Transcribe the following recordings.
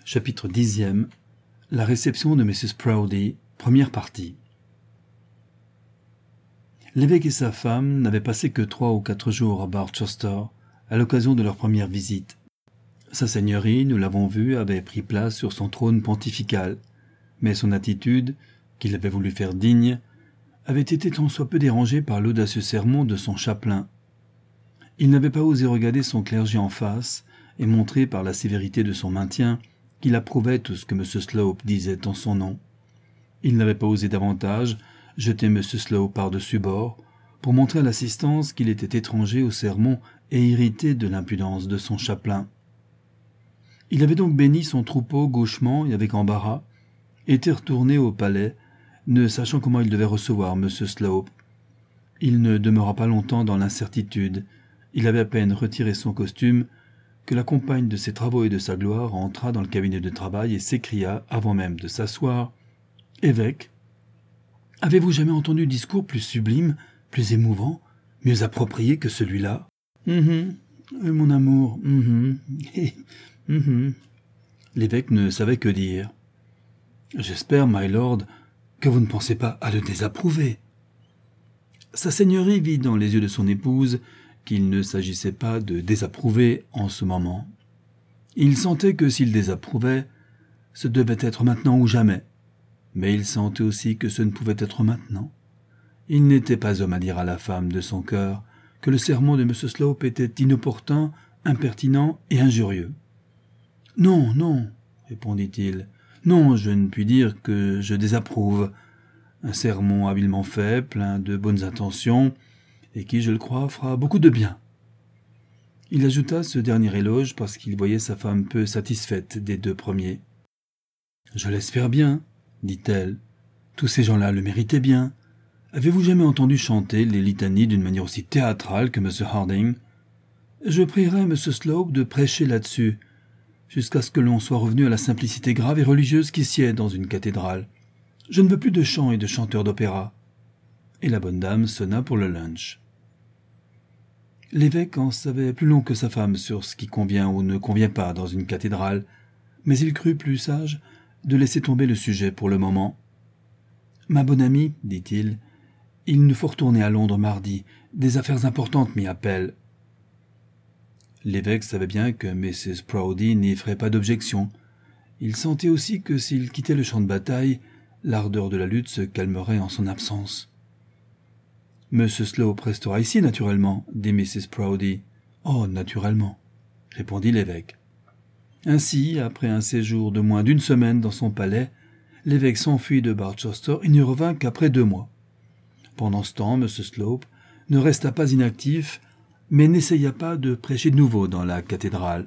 Chapitre 10e. La réception de Mrs. Proudie, première partie. L'évêque et sa femme n'avaient passé que 3 ou 4 jours à Barchester, à l'occasion de leur première visite. Sa seigneurie, nous l'avons vu, avait pris place sur son trône pontifical, mais son attitude, qu'il avait voulu faire digne, avait été tant soit peu dérangée par l'audacieux sermon de son chapelain. Il n'avait pas osé regarder son clergé en face et montrer par la sévérité de son maintien qu'il approuvait tout ce que M. Slope disait en son nom. Il n'avait pas osé davantage jeter M. Slope par-dessus bord pour montrer à l'assistance qu'il était étranger au sermon et irrité de l'impudence de son chapelain. Il avait donc béni son troupeau gauchement et avec embarras, et était retourné au palais, ne sachant comment il devait recevoir M. Slope. Il ne demeura pas longtemps dans l'incertitude. Il avait à peine retiré son costume que la compagne de ses travaux et de sa gloire entra dans le cabinet de travail et s'écria, avant même de s'asseoir, « Évêque, avez-vous jamais entendu discours plus sublime, plus émouvant, mieux approprié que celui-là ?»« Mon amour, L'évêque ne savait que dire. « J'espère, my lord, que vous ne pensez pas à le désapprouver. » Sa seigneurie vit dans les yeux de son épouse qu'il ne s'agissait pas de désapprouver en ce moment. Il sentait que s'il désapprouvait, ce devait être maintenant ou jamais, mais il sentait aussi que ce ne pouvait être maintenant. Il n'était pas homme à dire à la femme de son cœur que le sermon de M. Slope était inopportun, impertinent et injurieux. « Non, non, répondit-il, non, je ne puis dire que je désapprouve. Un sermon habilement fait, plein de bonnes intentions, et qui, je le crois, fera beaucoup de bien. » Il ajouta ce dernier éloge parce qu'il voyait sa femme peu satisfaite des 2 premiers. « Je l'espère bien, dit-elle. Tous ces gens-là le méritaient bien. Avez-vous jamais entendu chanter les litanies d'une manière aussi théâtrale que M. Harding? Je prierai M. Slope de prêcher là-dessus, jusqu'à ce que l'on soit revenu à la simplicité grave et religieuse qui sied dans une cathédrale. Je ne veux plus de chants et de chanteurs d'opéra. » Et la bonne dame sonna pour le lunch. L'évêque en savait plus long que sa femme sur ce qui convient ou ne convient pas dans une cathédrale, mais il crut plus sage de laisser tomber le sujet pour le moment. « Ma bonne amie, dit-il, il nous faut retourner à Londres mardi. Des affaires importantes m'y appellent. » L'évêque savait bien que Mrs. Proudie n'y ferait pas d'objection. Il sentait aussi que s'il quittait le champ de bataille, l'ardeur de la lutte se calmerait en son absence. « M. Slope restera ici, naturellement, » dit Mrs. Proudie. « Oh, naturellement, » répondit l'évêque. Ainsi, après un séjour de moins d'1 semaine dans son palais, l'évêque s'enfuit de Barchester et n'y revint qu'après 2 mois. Pendant ce temps, M. Slope ne resta pas inactif, mais n'essaya pas de prêcher de nouveau dans la cathédrale.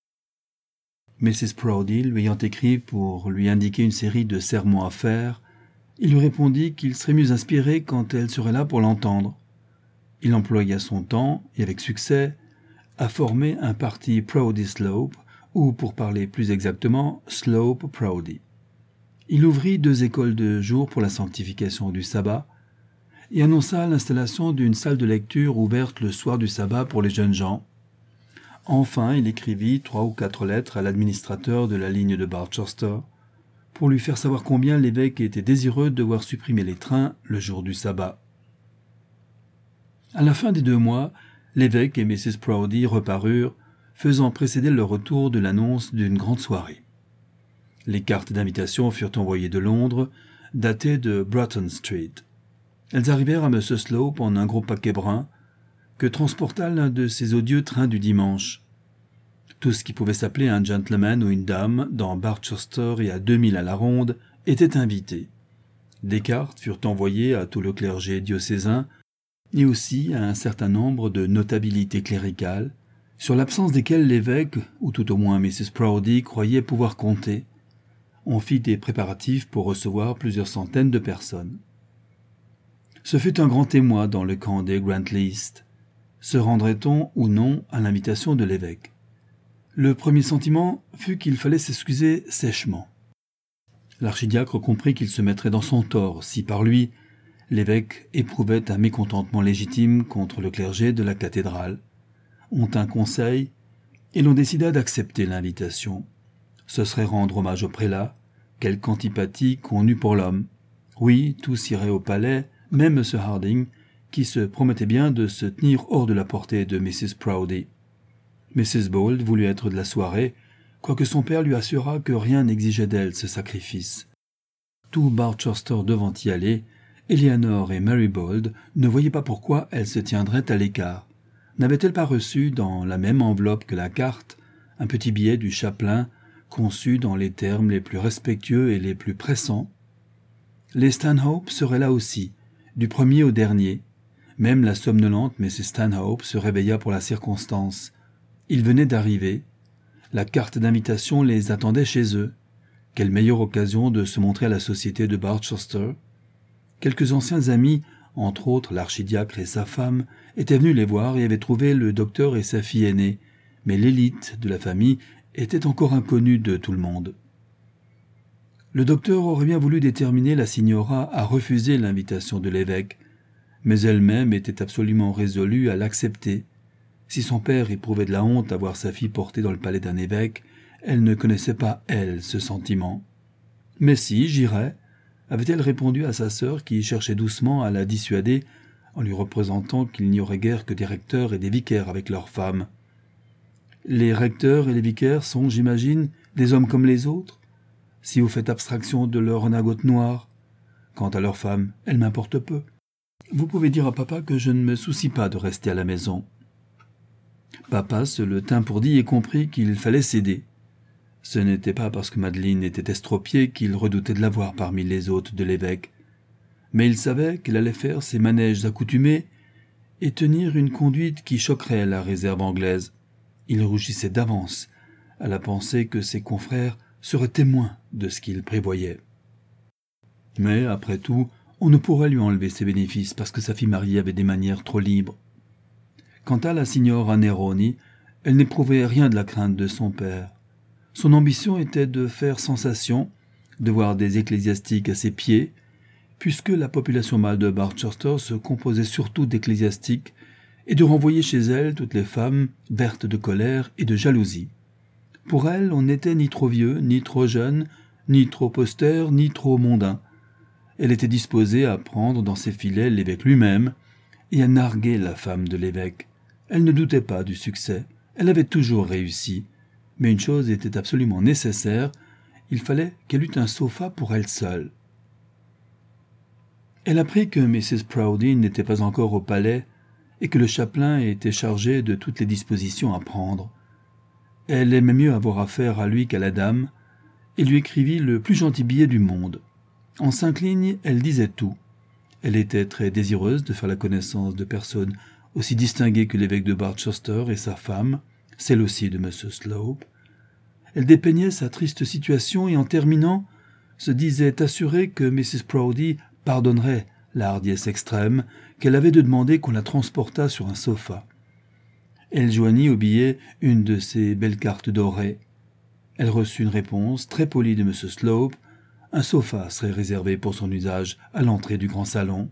Mrs. Proudie, lui ayant écrit pour lui indiquer une série de sermons à faire, il lui répondit qu'il serait mieux inspiré quand elle serait là pour l'entendre. Il employa son temps, et avec succès, à former un parti Proudie-Slope, ou pour parler plus exactement, Slope-Proudie. Il ouvrit 2 écoles de jour pour la sanctification du sabbat, et annonça l'installation d'une salle de lecture ouverte le soir du sabbat pour les jeunes gens. Enfin, il écrivit 3 ou 4 lettres à l'administrateur de la ligne de Barchester, pour lui faire savoir combien l'évêque était désireux de voir supprimer les trains le jour du sabbat. À la fin des 2 mois, l'évêque et Mrs. Proudie reparurent, faisant précéder leur retour de l'annonce d'une grande soirée. Les cartes d'invitation furent envoyées de Londres, datées de Broughton Street. Elles arrivèrent à M. Slope en un gros paquet brun, que transporta l'un de ces odieux trains du dimanche. Tout ce qui pouvait s'appeler un gentleman ou une dame dans Barchester et à 2000 à la ronde était invité. Des cartes furent envoyées à tout le clergé diocésain et aussi à un certain nombre de notabilités cléricales, sur l'absence desquelles l'évêque, ou tout au moins Mrs. Proudie, croyait pouvoir compter. On fit des préparatifs pour recevoir plusieurs centaines de personnes. Ce fut un grand émoi dans le camp des Grant-Least. Se rendrait-on ou non à l'invitation de l'évêque? Le premier sentiment fut qu'il fallait s'excuser sèchement. L'archidiacre comprit qu'il se mettrait dans son tort si, par lui, l'évêque éprouvait un mécontentement légitime contre le clergé de la cathédrale. On tint conseil, et l'on décida d'accepter l'invitation. Ce serait rendre hommage au prélat. Quelque antipathie qu'on eût pour l'homme. Oui, tous iraient au palais, même M. Harding, qui se promettait bien de se tenir hors de la portée de Mrs. Proudie. Mrs. Bold voulut être de la soirée, quoique son père lui assurât que rien n'exigeait d'elle ce sacrifice. Tout Barchester devant y aller, Eleanor et Mary Bold ne voyaient pas pourquoi elles se tiendraient à l'écart. N'avaient-elles pas reçu, dans la même enveloppe que la carte, un petit billet du chapelain, conçu dans les termes les plus respectueux et les plus pressants? Les Stanhope seraient là aussi, du premier au dernier. Même la somnolente Mrs. Stanhope se réveilla pour la circonstance. Ils venaient d'arriver. La carte d'invitation les attendait chez eux. Quelle meilleure occasion de se montrer à la société de Barchester. Quelques anciens amis, entre autres l'archidiacre et sa femme, étaient venus les voir et avaient trouvé le docteur et sa fille aînée, mais l'élite de la famille était encore inconnue de tout le monde. Le docteur aurait bien voulu déterminer la signora à refuser l'invitation de l'évêque, mais elle-même était absolument résolue à l'accepter. Si son père éprouvait de la honte à voir sa fille portée dans le palais d'un évêque, elle ne connaissait pas, elle, ce sentiment. « Mais si, j'irai », avait-elle répondu à sa sœur qui cherchait doucement à la dissuader en lui représentant qu'il n'y aurait guère que des recteurs et des vicaires avec leurs femmes. « Les recteurs et les vicaires sont, j'imagine, des hommes comme les autres, si vous faites abstraction de leur redingote noire. Quant à leurs femmes, elles m'importent peu. Vous pouvez dire à papa que je ne me soucie pas de rester à la maison. » Papa se le tint pour dit et comprit qu'il fallait céder. Ce n'était pas parce que Madeleine était estropiée qu'il redoutait de la voir parmi les hôtes de l'évêque, mais il savait qu'elle allait faire ses manèges accoutumés et tenir une conduite qui choquerait la réserve anglaise. Il rougissait d'avance à la pensée que ses confrères seraient témoins de ce qu'il prévoyait. Mais, après tout, on ne pourrait lui enlever ses bénéfices parce que sa fille mariée avait des manières trop libres. Quant à la signora Neroni, elle n'éprouvait rien de la crainte de son père. Son ambition était de faire sensation, de voir des ecclésiastiques à ses pieds, puisque la population mâle de Barchester se composait surtout d'ecclésiastiques, et de renvoyer chez elle toutes les femmes vertes de colère et de jalousie. Pour elle, on n'était ni trop vieux, ni trop jeune, ni trop austère, ni trop mondain. Elle était disposée à prendre dans ses filets l'évêque lui-même et à narguer la femme de l'évêque. Elle ne doutait pas du succès, elle avait toujours réussi. Mais une chose était absolument nécessaire, il fallait qu'elle eût un sofa pour elle seule. Elle apprit que Mrs. Proudie n'était pas encore au palais et que le chapelain était chargé de toutes les dispositions à prendre. Elle aimait mieux avoir affaire à lui qu'à la dame et lui écrivit le plus gentil billet du monde. En 5 lignes, elle disait tout. Elle était très désireuse de faire la connaissance de personnes aussi distinguées que l'évêque de Barchester et sa femme, celle aussi de M. Slope. Elle dépeignait sa triste situation et en terminant, se disait assurée que Mrs. Proudie pardonnerait la hardiesse extrême qu'elle avait de demander qu'on la transportât sur un sofa. Elle joignit au billet une de ses belles cartes dorées. Elle reçut une réponse très polie de M. Slope. Un sofa serait réservé pour son usage à l'entrée du grand salon.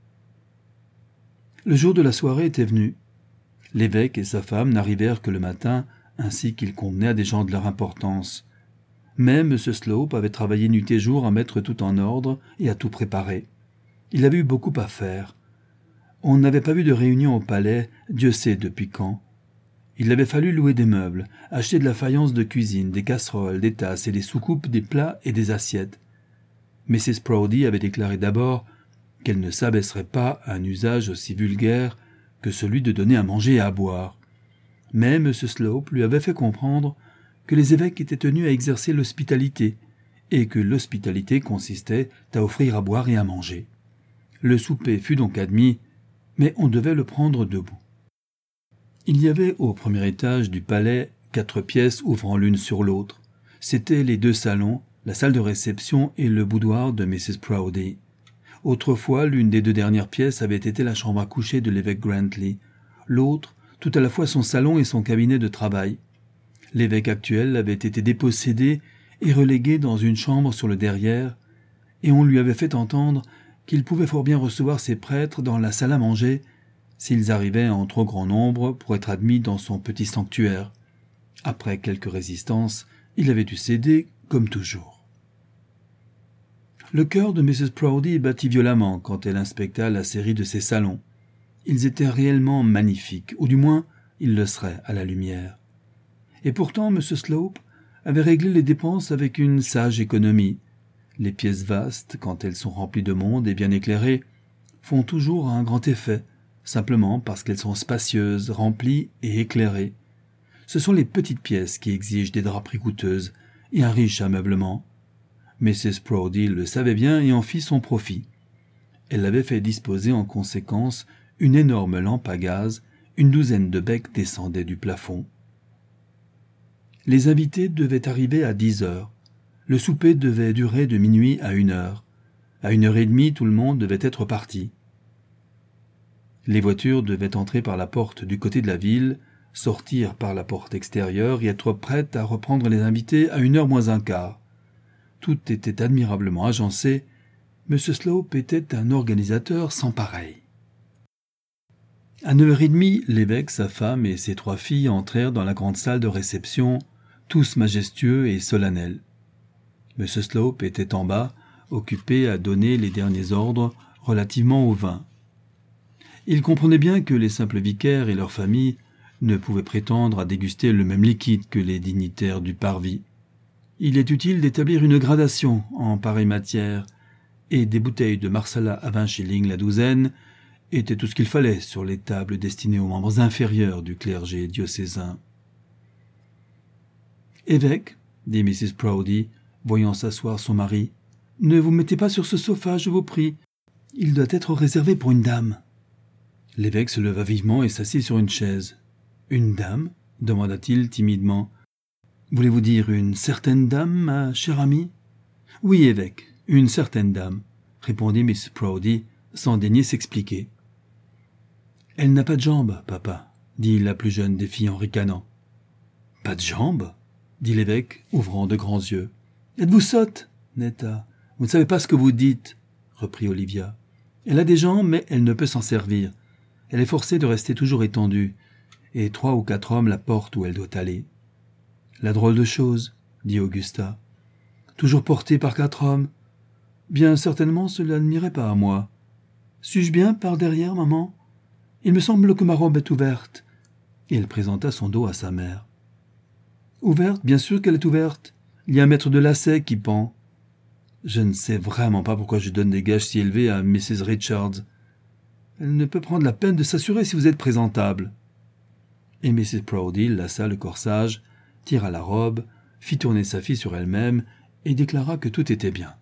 Le jour de la soirée était venu. L'évêque et sa femme n'arrivèrent que le matin, ainsi qu'il convenait à des gens de leur importance. Mais M. Slope avait travaillé nuit et jour à mettre tout en ordre et à tout préparer. Il avait eu beaucoup à faire. On n'avait pas vu de réunion au palais, Dieu sait depuis quand. Il avait fallu louer des meubles, acheter de la faïence de cuisine, des casseroles, des tasses et des soucoupes, des plats et des assiettes. Mrs. Proudie avait déclaré d'abord qu'elle ne s'abaisserait pas à un usage aussi vulgaire que celui de donner à manger et à boire. Mais M. Slope lui avait fait comprendre que les évêques étaient tenus à exercer l'hospitalité et que l'hospitalité consistait à offrir à boire et à manger. Le souper fut donc admis, mais on devait le prendre debout. Il y avait au premier étage du palais 4 pièces ouvrant l'une sur l'autre. C'étaient les 2 salons, la salle de réception et le boudoir de Mrs. Proudie. Autrefois, l'une des 2 dernières pièces avait été la chambre à coucher de l'évêque Grantley, l'autre, tout à la fois son salon et son cabinet de travail. L'évêque actuel avait été dépossédé et relégué dans une chambre sur le derrière, et on lui avait fait entendre qu'il pouvait fort bien recevoir ses prêtres dans la salle à manger s'ils arrivaient en trop grand nombre pour être admis dans son petit sanctuaire. Après quelques résistances, Il avait dû céder, comme toujours. Le cœur de Mrs. Proudie battit violemment quand elle inspecta la série de ses salons. Ils étaient réellement magnifiques, ou du moins, ils le seraient à la lumière. Et pourtant, M. Slope avait réglé les dépenses avec une sage économie. Les pièces vastes, quand elles sont remplies de monde et bien éclairées, font toujours un grand effet, simplement parce qu'elles sont spacieuses, remplies et éclairées. Ce sont les petites pièces qui exigent des draperies coûteuses et un riche ameublement. Mrs. Proudie le savait bien et en fit son profit. Elle avait fait disposer en conséquence une énorme lampe à gaz, une douzaine de becs descendaient du plafond. Les invités devaient arriver à 10 heures. Le souper devait durer de minuit à 1 heure. À 1h30, tout le monde devait être parti. Les voitures devaient entrer par la porte du côté de la ville, sortir par la porte extérieure et être prêtes à reprendre les invités à 1h moins un quart. Tout était admirablement agencé. M. Slope était un organisateur sans pareil. À 9h30, l'évêque, sa femme et ses 3 filles entrèrent dans la grande salle de réception, tous majestueux et solennels. M. Slope était en bas, occupé à donner les derniers ordres relativement au vin. Il comprenait bien que les simples vicaires et leurs familles ne pouvaient prétendre à déguster le même liquide que les dignitaires du parvis. Il est utile d'établir une gradation en pareille matière, et des bouteilles de Marsala à 20 shillings la douzaine étaient tout ce qu'il fallait sur les tables destinées aux membres inférieurs du clergé diocésain. « Évêque, dit Mrs. Proudie, voyant s'asseoir son mari, « ne vous mettez pas sur ce sofa, je vous prie. Il doit être réservé pour une dame. » L'évêque se leva vivement et s'assit sur une chaise. « Une dame » demanda-t-il timidement. « Voulez-vous dire une certaine dame, ma chère amie ?»« Oui, évêque, une certaine dame, » répondit Miss Proudie, sans daigner s'expliquer. « Elle n'a pas de jambes, papa, » dit la plus jeune des filles en ricanant. « Pas de jambes ?» dit l'évêque, ouvrant de grands yeux. « Êtes-vous sotte, Netta? Vous ne savez pas ce que vous dites, » reprit Olivia. « Elle a des jambes, mais elle ne peut s'en servir. Elle est forcée de rester toujours étendue, et 3 ou 4 hommes la portent où elle doit aller. »« La drôle de chose, » dit Augusta. « Toujours portée par 4 hommes. Bien certainement cela ne m'irait pas à moi. Suis-je bien par derrière, maman? Il me semble que ma robe est ouverte. » Et elle présenta son dos à sa mère. « Ouverte, bien sûr qu'elle est ouverte. Il y a un mètre de lacet qui pend. Je ne sais vraiment pas pourquoi je donne des gages si élevés à Mrs. Richards. Elle ne peut prendre la peine de s'assurer si vous êtes présentable. » Et Mrs. Proudie lassa le corsage, tira la robe, fit tourner sa fille sur elle-même et déclara que tout était bien.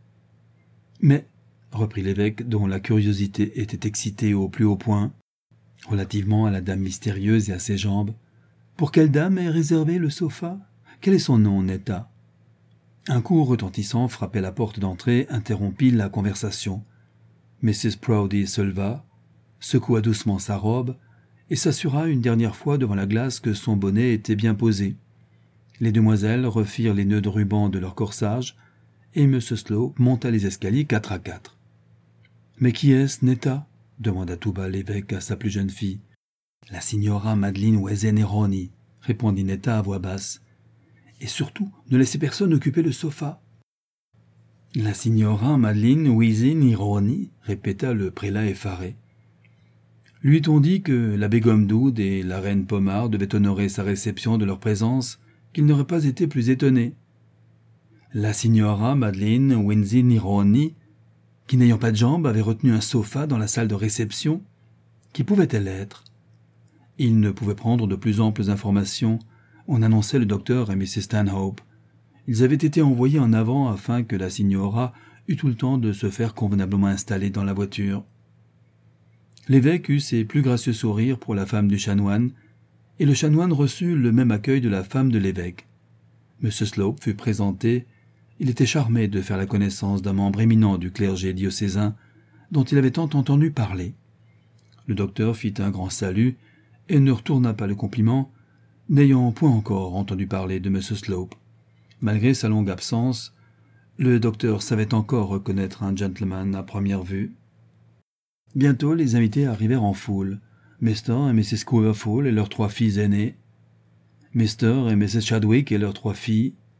« Mais, » reprit l'évêque, dont la curiosité était excitée au plus haut point, relativement à la dame mystérieuse et à ses jambes, « pour quelle dame est réservé le sofa? Quel est son nom, Netta ?» Un coup retentissant frappait la porte d'entrée, interrompit la conversation. Mrs. Proudie se leva, secoua doucement sa robe et s'assura une dernière fois devant la glace que son bonnet était bien posé. Les demoiselles refirent les nœuds de ruban de leur corsage et M. Slope monta les escaliers 4 à 4. « Mais qui est-ce, Netta ?» demanda tout bas l'évêque à sa plus jeune fille. « La signora Madeleine Wezenironi, » répondit Netta à voix basse. « Et surtout, ne laissez personne occuper le sofa. »« La signora Madeleine Wezenironi, » répéta le prélat effaré. Lui eût-on dit que l'abbé Gomdoud et la reine Pomard devaient honorer sa réception de leur présence, qu'il n'aurait pas été plus étonné. La signora Madeleine Wezenironi, qui n'ayant pas de jambes avait retenu un sofa dans la salle de réception, qui pouvait-elle être? Il ne pouvait prendre de plus amples informations. On annonçait le docteur et Mrs. Stanhope. Ils avaient été envoyés en avant afin que la signora eût tout le temps de se faire convenablement installer dans la voiture. L'évêque eut ses plus gracieux sourires pour la femme du chanoine, et le chanoine reçut le même accueil de la femme de l'évêque. M. Slope fut présenté. Il était charmé de faire la connaissance d'un membre éminent du clergé diocésain dont il avait tant entendu parler. Le docteur fit un grand salut et ne retourna pas le compliment, n'ayant point encore entendu parler de M. Slope. Malgré sa longue absence, le docteur savait encore reconnaître un gentleman à première vue. Bientôt, les invités arrivèrent en foule. Mr. et Mrs. Quiverful et leurs 3 filles aînées, Mr. et Mrs. Chadwick et leurs 3 filles,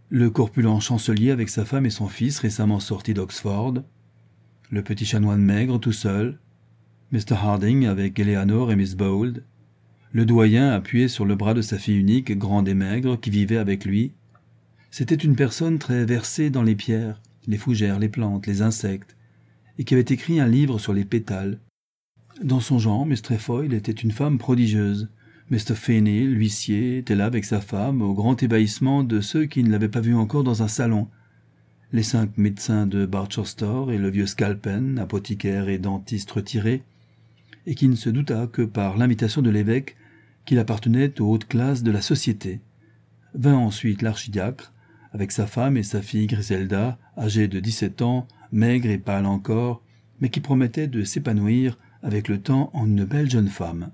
le corpulent chancelier avec sa femme et son fils récemment sortis d'Oxford, le petit chanoine maigre tout seul, Mr. Harding avec Eleanor et Miss Bold, le doyen appuyé sur le bras de sa fille unique, grande et maigre, qui vivait avec lui. C'était une personne très versée dans les pierres, les fougères, les plantes, les insectes, et qui avait écrit un livre sur les pétales. Dans son genre, Miss Trefoil était une femme prodigieuse. Mr. Fenney, l'huissier, était là avec sa femme, au grand ébahissement de ceux qui ne l'avaient pas vu encore dans un salon. Les 5 médecins de Barchester et le vieux Scalpen, apothicaire et dentiste retiré, et qui ne se douta que par l'invitation de l'évêque qu'il appartenait aux hautes classes de la société. Vint ensuite l'archidiacre, avec sa femme et sa fille Griselda, âgée de 17 ans, maigre et pâle encore, mais qui promettait de s'épanouir avec le temps en une belle jeune femme.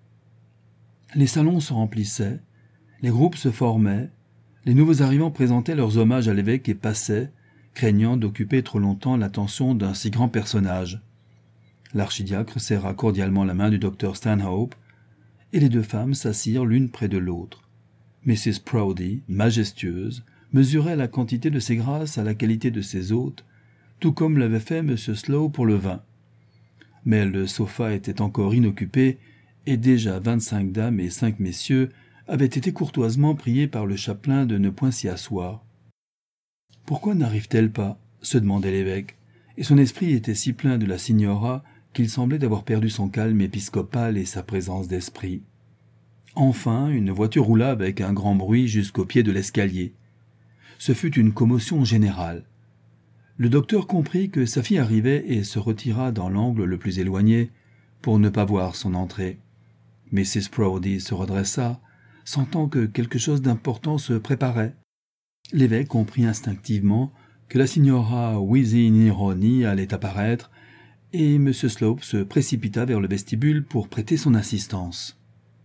Les salons se remplissaient, les groupes se formaient, les nouveaux arrivants présentaient leurs hommages à l'évêque et passaient, craignant d'occuper trop longtemps l'attention d'un si grand personnage. L'archidiacre serra cordialement la main du docteur Stanhope, et les deux femmes s'assirent l'une près de l'autre. Mrs. Proudie, majestueuse, mesurait la quantité de ses grâces à la qualité de ses hôtes, tout comme l'avait fait M. Slow pour le vin. Mais le sofa était encore inoccupé, et déjà 25 dames et 5 messieurs avaient été courtoisement priés par le chapelain de ne point s'y asseoir. « Pourquoi n'arrive-t-elle pas ?» se demandait l'évêque, et son esprit était si plein de la signora qu'il semblait avoir perdu son calme épiscopal et sa présence d'esprit. Enfin, une voiture roula avec un grand bruit jusqu'au pied de l'escalier. Ce fut une commotion générale. Le docteur comprit que sa fille arrivait et se retira dans l'angle le plus éloigné pour ne pas voir son entrée. Mrs. Proudie se redressa, sentant que quelque chose d'important se préparait. L'évêque comprit instinctivement que la signora Wisinironi allait apparaître, et M. Slope se précipita vers le vestibule pour prêter son assistance.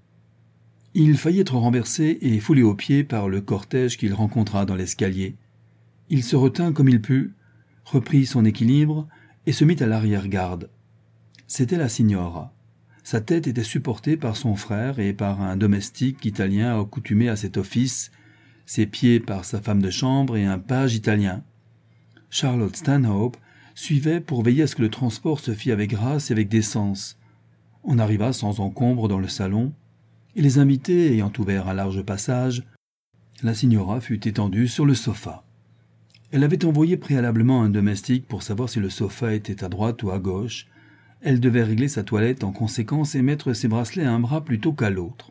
Il faillit être renversé et foulé aux pieds par le cortège qu'il rencontra dans l'escalier. Il se retint comme il put, reprit son équilibre et se mit à l'arrière-garde. C'était la signora. Sa tête était supportée par son frère et par un domestique italien accoutumé à cet office, ses pieds par sa femme de chambre et un page italien. Charlotte Stanhope suivait pour veiller à ce que le transport se fît avec grâce et avec décence. On arriva sans encombre dans le salon, et les invités ayant ouvert un large passage, la signora fut étendue sur le sofa. Elle avait envoyé préalablement un domestique pour savoir si le sofa était à droite ou à gauche. Elle devait régler sa toilette en conséquence et mettre ses bracelets à un bras plutôt qu'à l'autre.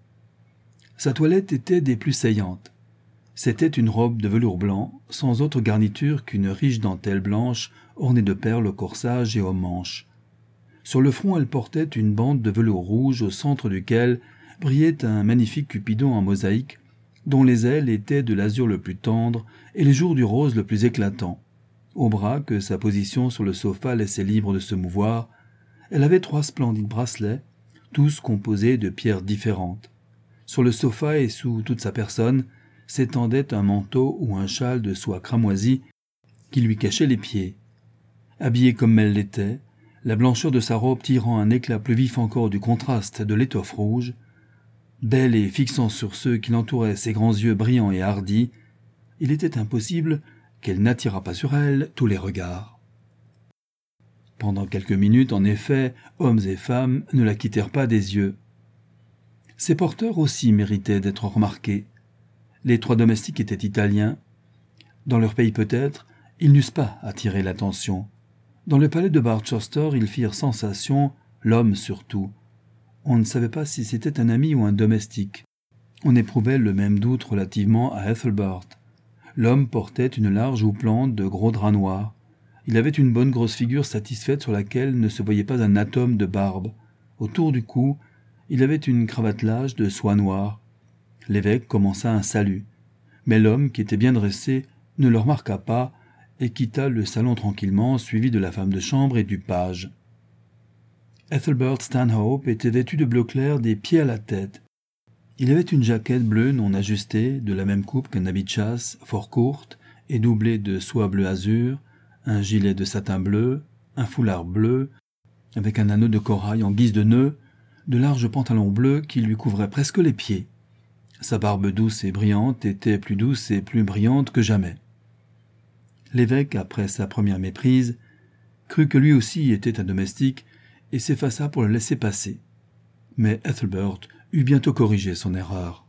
Sa toilette était des plus saillantes. C'était une robe de velours blanc, sans autre garniture qu'une riche dentelle blanche ornée de perles au corsage et aux manches. Sur le front, elle portait une bande de velours rouge au centre duquel brillait un magnifique cupidon en mosaïque, dont les ailes étaient de l'azur le plus tendre et les jours du rose le plus éclatant. Au bras, que sa position sur le sofa laissait libre de se mouvoir, elle avait 3 splendides bracelets, tous composés de pierres différentes. Sur le sofa et sous toute sa personne s'étendait un manteau ou un châle de soie cramoisie qui lui cachait les pieds. Habillée comme elle l'était, la blancheur de sa robe tirant un éclat plus vif encore du contraste de l'étoffe rouge, belle et fixant sur ceux qui l'entouraient ses grands yeux brillants et hardis, il était impossible qu'elle n'attirât pas sur elle tous les regards. Pendant quelques minutes, en effet, hommes et femmes ne la quittèrent pas des yeux. Ses porteurs aussi méritaient d'être remarqués. Les 3 domestiques étaient italiens. Dans leur pays peut-être, ils n'eussent pas attiré l'attention. Dans le palais de Barchester, ils firent sensation, l'homme surtout. On ne savait pas si c'était un ami ou un domestique. On éprouvait le même doute relativement à Ethelbert. L'homme portait une large houppelande de gros drap noir. Il avait une bonne grosse figure satisfaite sur laquelle ne se voyait pas un atome de barbe. Autour du cou, il avait une cravatelage de soie noire. L'évêque commença un salut, mais l'homme, qui était bien dressé, ne le remarqua pas et quitta le salon tranquillement, suivi de la femme de chambre et du page. Ethelbert Stanhope était vêtu de bleu clair des pieds à la tête. Il avait une jaquette bleue non ajustée, de la même coupe qu'un habit de chasse, fort courte et doublée de soie bleu azur, un gilet de satin bleu, un foulard bleu, avec un anneau de corail en guise de nœud, de larges pantalons bleus qui lui couvraient presque les pieds. Sa barbe douce et brillante était plus douce et plus brillante que jamais. L'évêque, après sa première méprise, crut que lui aussi était un domestique et s'effaça pour le laisser passer. Mais Ethelbert eut bientôt corrigé son erreur.